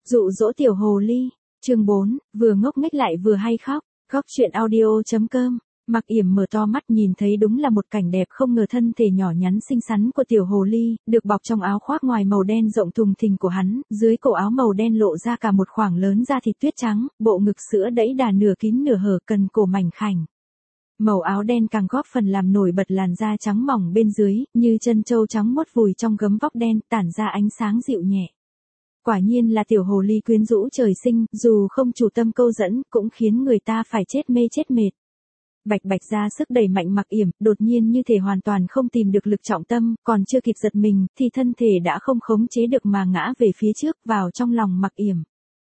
Dụ dỗ tiểu hồ ly, chương 4, vừa ngốc nghếch lại vừa hay khóc, góc chuyện audio.com. Mặc Yểm mở to mắt nhìn thấy đúng là một cảnh đẹp, không ngờ thân thể nhỏ nhắn xinh xắn của tiểu hồ ly, được bọc trong áo khoác ngoài màu đen rộng thùng thình của hắn, dưới cổ áo màu đen lộ ra cả một khoảng lớn da thịt tuyết trắng, bộ ngực sữa đẫy đà nửa kín nửa hở, cần cổ mảnh khảnh. Màu áo đen càng góp phần làm nổi bật làn da trắng mỏng bên dưới, như chân trâu trắng muốt vùi trong gấm vóc đen, tản ra ánh sáng dịu nhẹ. Quả nhiên là tiểu hồ ly quyến rũ trời sinh, dù không chủ tâm câu dẫn, cũng khiến người ta phải chết mê chết mệt. Bạch Bạch ra sức đẩy mạnh Mặc Yểm, đột nhiên như thể hoàn toàn không tìm được lực trọng tâm, còn chưa kịp giật mình, thì thân thể đã không khống chế được mà ngã về phía trước, vào trong lòng Mặc Yểm.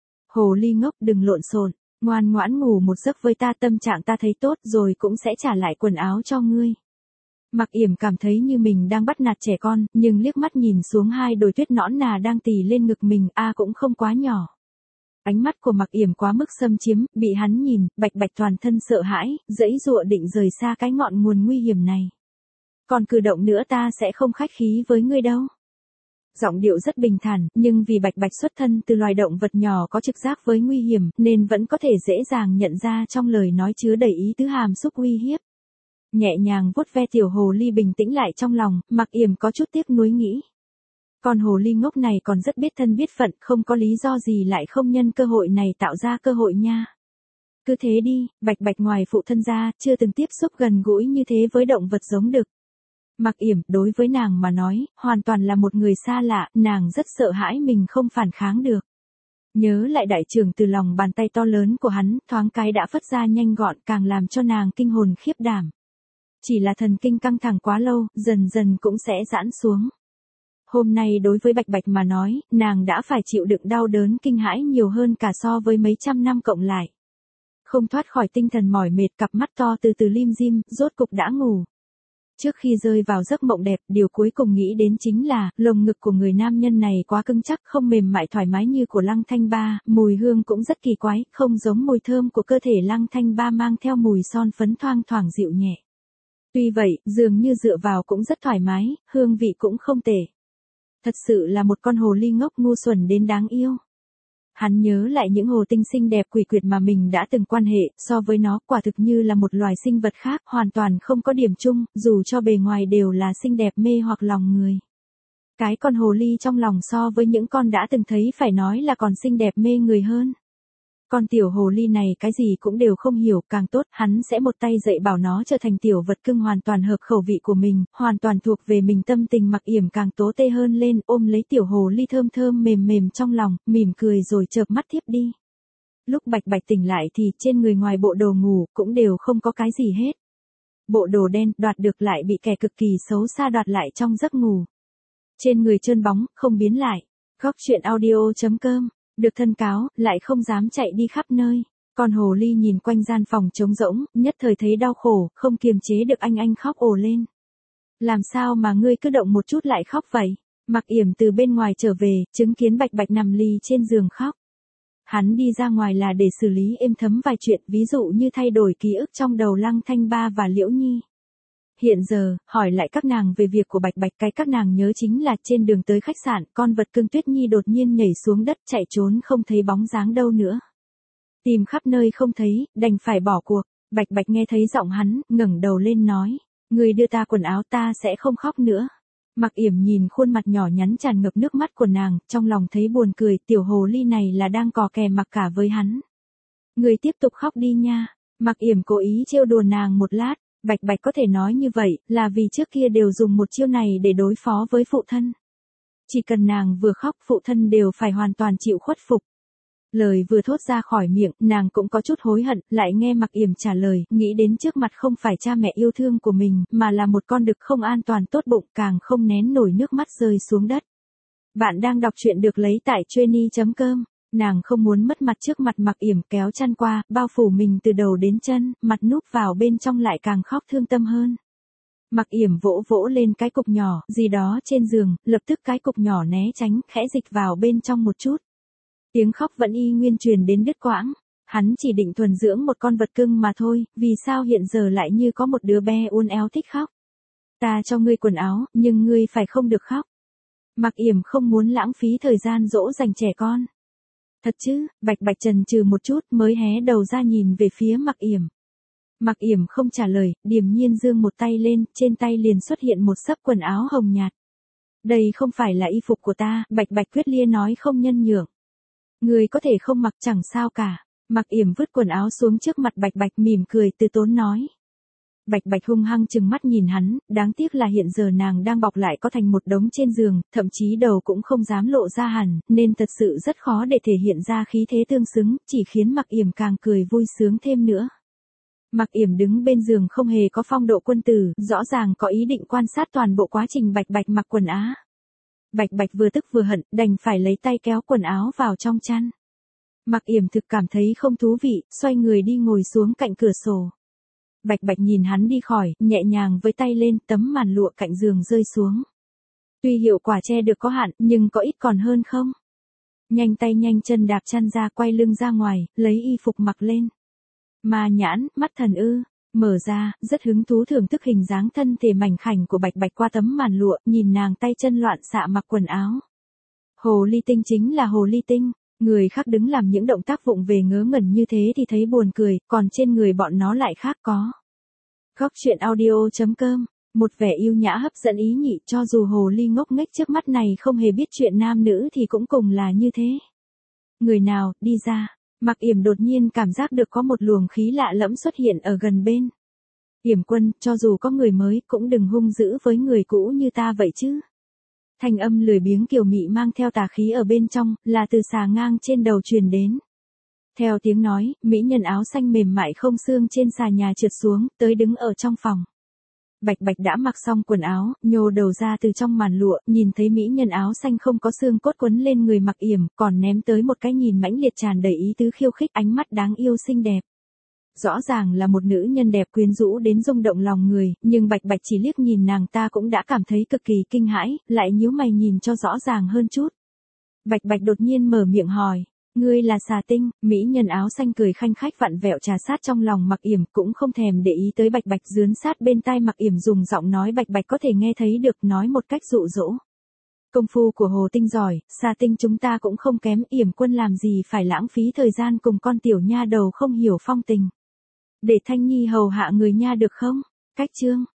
Hồ ly ngốc, đừng lộn xộn, ngoan ngoãn ngủ một giấc với ta, tâm trạng ta thấy tốt rồi cũng sẽ trả lại quần áo cho ngươi. Mặc Yểm cảm thấy như mình đang bắt nạt trẻ con, nhưng liếc mắt nhìn xuống hai đồi tuyết nõn nà đang tì lên ngực mình, cũng không quá nhỏ. Ánh mắt của Mặc Yểm quá mức xâm chiếm, bị hắn nhìn, Bạch Bạch toàn thân sợ hãi, giãy giụa định rời xa cái ngọn nguồn nguy hiểm này. Còn cử động nữa ta sẽ không khách khí với ngươi đâu. Giọng điệu rất bình thản, nhưng vì Bạch Bạch xuất thân từ loài động vật nhỏ có trực giác với nguy hiểm, nên vẫn có thể dễ dàng nhận ra trong lời nói chứa đầy ý tứ hàm xúc uy hiếp. Nhẹ nhàng vuốt ve tiểu hồ ly bình tĩnh lại trong lòng, Mặc Yểm có chút tiếc nuối nghĩ. Con hồ ly ngốc này còn rất biết thân biết phận, không có lý do gì lại không nhân cơ hội này tạo ra cơ hội nha. Cứ thế đi, Bạch Bạch ngoài phụ thân ra, chưa từng tiếp xúc gần gũi như thế với động vật giống đực. Mặc Yểm, đối với nàng mà nói, hoàn toàn là một người xa lạ, nàng rất sợ hãi mình không phản kháng được. Nhớ lại đại trưởng từ lòng bàn tay to lớn của hắn, thoáng cái đã phất ra nhanh gọn, càng làm cho nàng kinh hồn khiếp đảm. Chỉ là thần kinh căng thẳng quá lâu, dần dần cũng sẽ giãn xuống. Hôm nay đối với Bạch Bạch mà nói, nàng đã phải chịu đựng đau đớn kinh hãi nhiều hơn cả so với mấy trăm năm cộng lại. Không thoát khỏi tinh thần mỏi mệt, cặp mắt to từ từ lim dim, rốt cục đã ngủ. Trước khi rơi vào giấc mộng đẹp, điều cuối cùng nghĩ đến chính là, lồng ngực của người nam nhân này quá cứng chắc, không mềm mại thoải mái như của Lăng Thanh Ba, mùi hương cũng rất kỳ quái, không giống mùi thơm của cơ thể Lăng Thanh Ba mang theo mùi son phấn thoang thoảng dịu nhẹ. Tuy vậy, dường như dựa vào cũng rất thoải mái, hương vị cũng không tệ. Thật sự là một con hồ ly ngốc ngu xuẩn đến đáng yêu. Hắn nhớ lại những hồ tinh xinh đẹp quỷ quyệt mà mình đã từng quan hệ, so với nó quả thực như là một loài sinh vật khác, hoàn toàn không có điểm chung, dù cho bề ngoài đều là xinh đẹp mê hoặc lòng người. Cái con hồ ly trong lòng so với những con đã từng thấy phải nói là còn xinh đẹp mê người hơn. Con tiểu hồ ly này cái gì cũng đều không hiểu, càng tốt, hắn sẽ một tay dạy bảo nó trở thành tiểu vật cưng hoàn toàn hợp khẩu vị của mình, hoàn toàn thuộc về mình. Tâm tình Mặc Yểm càng tố tê hơn lên, ôm lấy tiểu hồ ly thơm thơm mềm mềm trong lòng, mỉm cười rồi chợp mắt thiếp đi. Lúc Bạch Bạch tỉnh lại thì trên người ngoài bộ đồ ngủ cũng đều không có cái gì hết. Bộ đồ đen đoạt được lại bị kẻ cực kỳ xấu xa đoạt lại trong giấc ngủ. Trên người trơn bóng, không biến lại. Góc chuyện audio.com. Được thân cáo, lại không dám chạy đi khắp nơi. Con hồ ly nhìn quanh gian phòng trống rỗng, nhất thời thấy đau khổ, không kiềm chế được anh khóc ồ lên. Làm sao mà ngươi cứ động một chút lại khóc vậy? Mặc Yểm từ bên ngoài trở về, chứng kiến Bạch Bạch nằm lì trên giường khóc. Hắn đi ra ngoài là để xử lý êm thấm vài chuyện, ví dụ như thay đổi ký ức trong đầu Lăng Thanh Ba và Liễu Nhi. Hiện giờ, hỏi lại các nàng về việc của Bạch Bạch, cái các nàng nhớ chính là trên đường tới khách sạn, con vật cưng Tuyết Nhi đột nhiên nhảy xuống đất chạy trốn không thấy bóng dáng đâu nữa. Tìm khắp nơi không thấy, đành phải bỏ cuộc. Bạch Bạch nghe thấy giọng hắn, ngẩng đầu lên nói, người đưa ta quần áo ta sẽ không khóc nữa. Mặc Yểm nhìn khuôn mặt nhỏ nhắn tràn ngập nước mắt của nàng, trong lòng thấy buồn cười, tiểu hồ ly này là đang cò kè mặc cả với hắn. Người tiếp tục khóc đi nha. Mặc Yểm cố ý trêu đùa nàng một lát. Bạch Bạch có thể nói như vậy, là vì trước kia đều dùng một chiêu này để đối phó với phụ thân. Chỉ cần nàng vừa khóc, phụ thân đều phải hoàn toàn chịu khuất phục. Lời vừa thốt ra khỏi miệng, nàng cũng có chút hối hận, lại nghe Mặc Yểm trả lời, nghĩ đến trước mặt không phải cha mẹ yêu thương của mình, mà là một con đực không an toàn tốt bụng, càng không nén nổi nước mắt rơi xuống đất. Bạn đang đọc truyện được lấy tại Truyeni.com. Nàng không muốn mất mặt trước mặt Mặc Yểm, kéo chăn qua, bao phủ mình từ đầu đến chân, mặt núp vào bên trong lại càng khóc thương tâm hơn. Mặc Yểm vỗ vỗ lên cái cục nhỏ, gì đó trên giường, lập tức cái cục nhỏ né tránh, khẽ dịch vào bên trong một chút. Tiếng khóc vẫn y nguyên truyền đến đứt quãng. Hắn chỉ định thuần dưỡng một con vật cưng mà thôi, vì sao hiện giờ lại như có một đứa bé uốn éo thích khóc. Ta cho ngươi quần áo, nhưng ngươi phải không được khóc. Mặc Yểm không muốn lãng phí thời gian dỗ dành trẻ con. Thật chứ, Bạch Bạch chần chừ một chút mới hé đầu ra nhìn về phía Mặc Yểm. Mặc Yểm không trả lời, điềm nhiên giương một tay lên, trên tay liền xuất hiện một xấp quần áo hồng nhạt. Đây không phải là y phục của ta, Bạch Bạch quyết liệt nói không nhân nhượng. Người có thể không mặc chẳng sao cả. Mặc Yểm vứt quần áo xuống trước mặt Bạch Bạch mỉm cười từ tốn nói. Bạch Bạch hung hăng chừng mắt nhìn hắn, đáng tiếc là hiện giờ nàng đang bọc lại có thành một đống trên giường, thậm chí đầu cũng không dám lộ ra hẳn, nên thật sự rất khó để thể hiện ra khí thế tương xứng, chỉ khiến Mặc Yểm càng cười vui sướng thêm nữa. Mặc Yểm đứng bên giường không hề có phong độ quân tử, rõ ràng có ý định quan sát toàn bộ quá trình Bạch Bạch mặc quần áo. Bạch Bạch vừa tức vừa hận, đành phải lấy tay kéo quần áo vào trong chăn. Mặc Yểm thực cảm thấy không thú vị, xoay người đi ngồi xuống cạnh cửa sổ. Bạch Bạch nhìn hắn đi khỏi, nhẹ nhàng với tay lên, tấm màn lụa cạnh giường rơi xuống. Tuy hiệu quả che được có hạn, nhưng có ít còn hơn không? Nhanh tay nhanh chân đạp chăn ra, quay lưng ra ngoài, lấy y phục mặc lên. Ma nhãn, mắt thần ư, mở ra, rất hứng thú thưởng thức hình dáng thân thể mảnh khảnh của Bạch Bạch qua tấm màn lụa, nhìn nàng tay chân loạn xạ mặc quần áo. Hồ ly tinh chính là hồ ly tinh. Người khác đứng làm những động tác vụng về ngớ ngẩn như thế thì thấy buồn cười, còn trên người bọn nó lại khác có. Góc truyện audio.com, một vẻ yêu nhã hấp dẫn ý nhị, cho dù hồ ly ngốc nghếch trước mắt này không hề biết chuyện nam nữ thì cũng cùng là như thế. Người nào, đi ra. Mặc Yểm đột nhiên cảm giác được có một luồng khí lạ lẫm xuất hiện ở gần bên. Yểm quân, cho dù có người mới cũng đừng hung dữ với người cũ như ta vậy chứ. Thanh âm lười biếng kiều mị mang theo tà khí ở bên trong, là từ xà ngang trên đầu truyền đến. Theo tiếng nói, mỹ nhân áo xanh mềm mại không xương trên xà nhà trượt xuống, tới đứng ở trong phòng. Bạch Bạch đã mặc xong quần áo, nhô đầu ra từ trong màn lụa, nhìn thấy mỹ nhân áo xanh không có xương cốt quấn lên người Mặc Yểm, còn ném tới một cái nhìn mãnh liệt tràn đầy ý tứ khiêu khích, ánh mắt đáng yêu xinh đẹp. Rõ ràng là một nữ nhân đẹp quyến rũ đến rung động lòng người, nhưng Bạch Bạch chỉ liếc nhìn nàng ta cũng đã cảm thấy cực kỳ kinh hãi, lại nhíu mày nhìn cho rõ ràng hơn chút. Bạch Bạch đột nhiên mở miệng hỏi, ngươi là xà tinh? Mỹ nhân áo xanh cười khanh khách vặn vẹo trà sát trong lòng Mặc Yểm, cũng không thèm để ý tới Bạch Bạch, dướn sát bên tai Mặc Yểm dùng giọng nói Bạch Bạch có thể nghe thấy được, nói một cách dụ dỗ. Công phu của hồ tinh giỏi, xà tinh chúng ta cũng không kém, Yểm quân làm gì phải lãng phí thời gian cùng con tiểu nha đầu không hiểu phong tình. Để Thanh Nhi hầu hạ người nha được không? Cách chương.